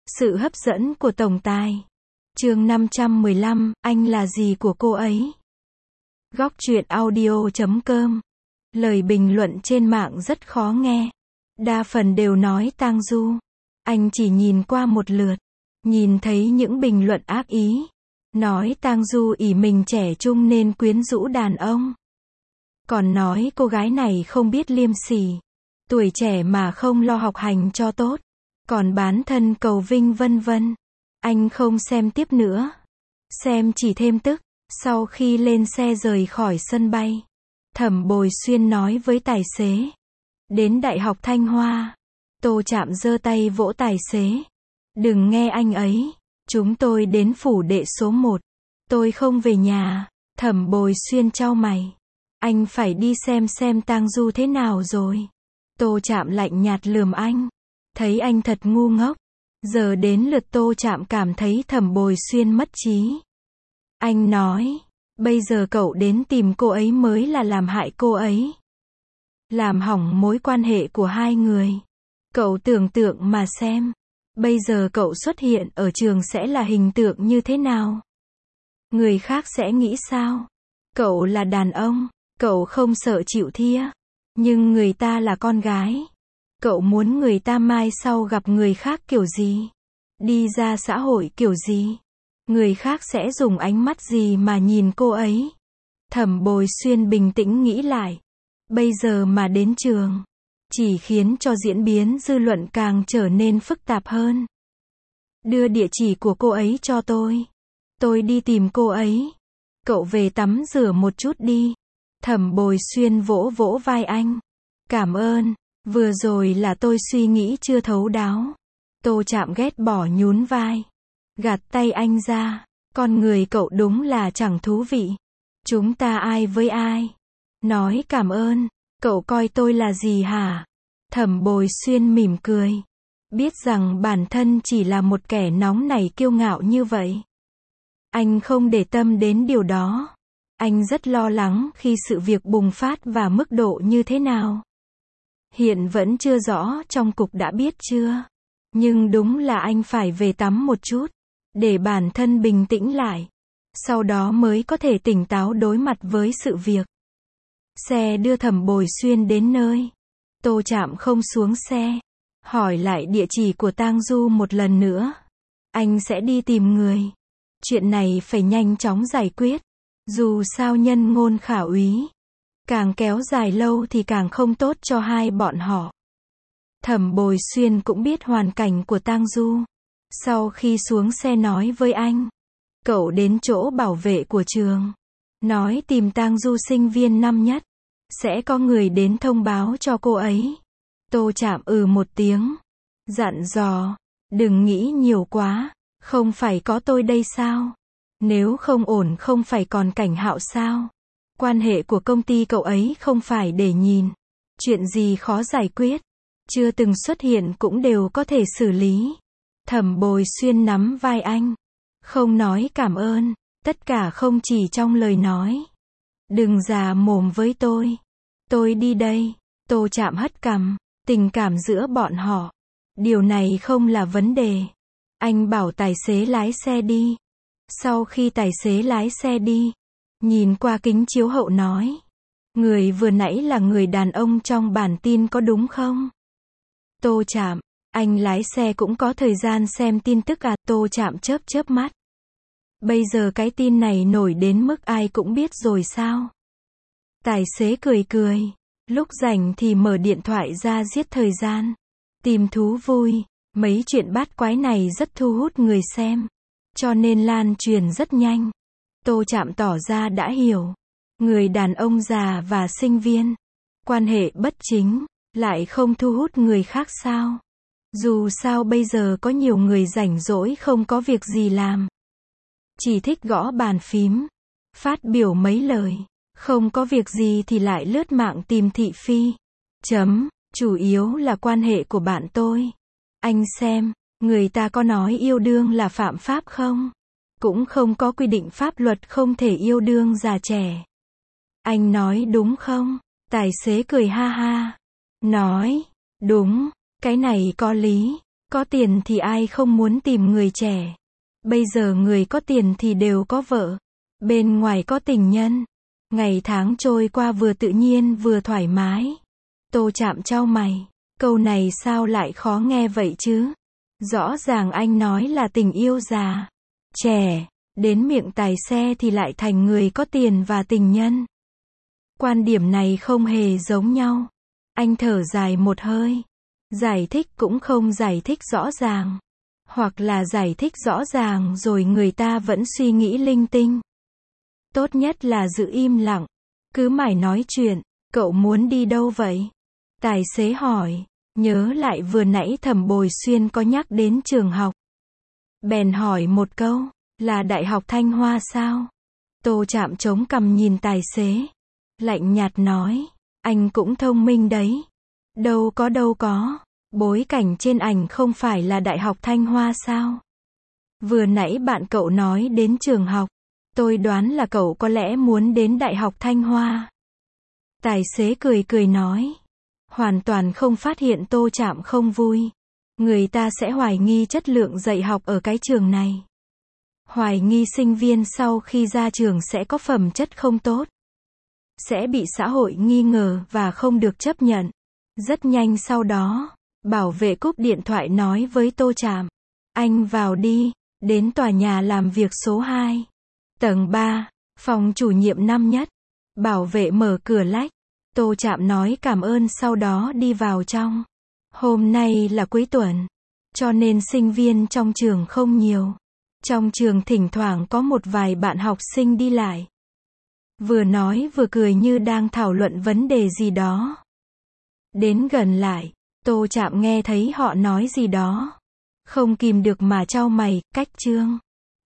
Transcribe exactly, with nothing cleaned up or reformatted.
Sự hấp dẫn của tổng tài. Chương năm trăm mười lăm, anh là gì của cô ấy? Góc truyện audio chấm com. Lời bình luận trên mạng rất khó nghe. Đa phần đều nói Tang Du. Anh chỉ nhìn qua một lượt, nhìn thấy những bình luận ác ý. Nói Tang Du ỷ mình trẻ trung nên quyến rũ đàn ông. Còn nói cô gái này không biết liêm sỉ. Tuổi trẻ mà không lo học hành cho tốt. Còn bán thân cầu vinh vân vân. Anh không xem tiếp nữa. Xem chỉ thêm tức. Sau khi lên xe rời khỏi sân bay, Thẩm Bồi Xuyên nói với tài xế. Đến Đại học Thanh Hoa. Tô Trạm giơ tay vỗ tài xế. Đừng nghe anh ấy. Chúng tôi đến phủ đệ số một. Tôi không về nhà. Thẩm Bồi Xuyên chau mày. Anh phải đi xem xem Tang Du thế nào rồi. Tô Trạm lạnh nhạt lườm anh. Thấy anh thật ngu ngốc. Giờ đến lượt Tô Trạm cảm thấy Thẩm Bồi Xuyên mất trí. Anh nói, bây giờ cậu đến tìm cô ấy mới là làm hại cô ấy. Làm hỏng mối quan hệ của hai người. Cậu tưởng tượng mà xem. Bây giờ cậu xuất hiện ở trường sẽ là hình tượng như thế nào? Người khác sẽ nghĩ sao? Cậu là đàn ông, cậu không sợ chịu thua. Nhưng người ta là con gái. Cậu muốn người ta mai sau gặp người khác kiểu gì? Đi ra xã hội kiểu gì? Người khác sẽ dùng ánh mắt gì mà nhìn cô ấy? Thẩm Bồi Xuyên bình tĩnh nghĩ lại. Bây giờ mà đến trường, chỉ khiến cho diễn biến dư luận càng trở nên phức tạp hơn. Đưa địa chỉ của cô ấy cho tôi. Tôi đi tìm cô ấy. Cậu về tắm rửa một chút đi. Thẩm Bồi Xuyên vỗ vỗ vai anh. Cảm ơn. Vừa rồi là tôi suy nghĩ chưa thấu đáo. Tô Trạm ghét bỏ nhún vai. Gạt tay anh ra. Con người cậu đúng là chẳng thú vị. Chúng ta ai với ai? Nói cảm ơn. Cậu coi tôi là gì hả? Thẩm Bồi Xuyên mỉm cười. Biết rằng bản thân chỉ là một kẻ nóng nảy kiêu ngạo như vậy. Anh không để tâm đến điều đó. Anh rất lo lắng khi sự việc bùng phát và mức độ như thế nào. Hiện vẫn chưa rõ trong cục đã biết chưa. Nhưng đúng là anh phải về tắm một chút. Để bản thân bình tĩnh lại. Sau đó mới có thể tỉnh táo đối mặt với sự việc. Xe đưa Thẩm Bồi Xuyên đến nơi. Tô Trạm không xuống xe. Hỏi lại địa chỉ của Tang Du một lần nữa. Anh sẽ đi tìm người. Chuyện này phải nhanh chóng giải quyết. Dù sao nhân ngôn khả úy. Càng kéo dài lâu thì càng không tốt cho hai bọn họ. Thẩm Bồi Xuyên cũng biết hoàn cảnh của Tang Du. Sau khi xuống xe nói với anh. Cậu đến chỗ bảo vệ của trường. Nói tìm Tang Du sinh viên năm nhất. Sẽ có người đến thông báo cho cô ấy. Tô Trạm ừ một tiếng. Dặn dò. Đừng nghĩ nhiều quá. Không phải có tôi đây sao? Nếu không ổn không phải còn Cảnh Hạo sao? Quan hệ của công ty cậu ấy không phải để nhìn. Chuyện gì khó giải quyết. Chưa từng xuất hiện cũng đều có thể xử lý. Thẩm Bồi Xuyên nắm vai anh. Không nói cảm ơn. Tất cả không chỉ trong lời nói. Đừng già mồm với tôi. Tôi đi đây. Tô Trạm hất cằm. Tình cảm giữa bọn họ. Điều này không là vấn đề. Anh bảo tài xế lái xe đi. Sau khi tài xế lái xe đi. Nhìn qua kính chiếu hậu nói. Người vừa nãy là người đàn ông trong bản tin có đúng không? Tô Trạm. Anh lái xe cũng có thời gian xem tin tức à? Tô Trạm chớp chớp mắt. Bây giờ cái tin này nổi đến mức ai cũng biết rồi sao? Tài xế cười cười. Lúc rảnh thì mở điện thoại ra giết thời gian. Tìm thú vui. Mấy chuyện bát quái này rất thu hút người xem. Cho nên lan truyền rất nhanh. Tô Trạm tỏ ra đã hiểu. Người đàn ông già và sinh viên. Quan hệ bất chính. Lại không thu hút người khác sao? Dù sao bây giờ có nhiều người rảnh rỗi không có việc gì làm. Chỉ thích gõ bàn phím. Phát biểu mấy lời. Không có việc gì thì lại lướt mạng tìm thị phi. Chấm. Chủ yếu là quan hệ của bạn tôi. Anh xem. Người ta có nói yêu đương là phạm pháp không? Cũng không có quy định pháp luật không thể yêu đương già trẻ. Anh nói đúng không? Tài xế cười ha ha. Nói. Đúng. Cái này có lý. Có tiền thì ai không muốn tìm người trẻ. Bây giờ người có tiền thì đều có vợ. Bên ngoài có tình nhân. Ngày tháng trôi qua vừa tự nhiên vừa thoải mái. Tô Trạm chau mày. Câu này sao lại khó nghe vậy chứ? Rõ ràng anh nói là tình yêu già, trẻ, đến miệng tài xe thì lại thành người có tiền và tình nhân. Quan điểm này không hề giống nhau. Anh thở dài một hơi. Giải thích cũng không giải thích rõ ràng. Hoặc là giải thích rõ ràng rồi người ta vẫn suy nghĩ linh tinh. Tốt nhất là giữ im lặng. Cứ mải nói chuyện. Cậu muốn đi đâu vậy? Tài xế hỏi. Nhớ lại vừa nãy Thẩm Bồi Xuyên có nhắc đến trường học. Bèn hỏi một câu. Là Đại học Thanh Hoa sao? Tô Trạm chống cằm nhìn tài xế. Lạnh nhạt nói. Anh cũng thông minh đấy. Đâu có đâu có. Bối cảnh trên ảnh không phải là Đại học Thanh Hoa sao? Vừa nãy bạn cậu nói đến trường học. Tôi đoán là cậu có lẽ muốn đến Đại học Thanh Hoa. Tài xế cười cười nói. Hoàn toàn không phát hiện Tô Trạm không vui. Người ta sẽ hoài nghi chất lượng dạy học ở cái trường này. Hoài nghi sinh viên sau khi ra trường sẽ có phẩm chất không tốt. Sẽ bị xã hội nghi ngờ và không được chấp nhận. Rất nhanh sau đó, bảo vệ cúp điện thoại nói với Tô Trạm. Anh vào đi, đến tòa nhà làm việc số hai. Tầng ba, phòng chủ nhiệm năm nhất. Bảo vệ mở cửa lách. Tô Trạm nói cảm ơn sau đó đi vào trong. Hôm nay là cuối tuần, cho nên sinh viên trong trường không nhiều. Trong trường thỉnh thoảng có một vài bạn học sinh đi lại. Vừa nói vừa cười như đang thảo luận vấn đề gì đó. Đến gần lại, Tô Trạm nghe thấy họ nói gì đó. Không kìm được mà chau mày, cách chương.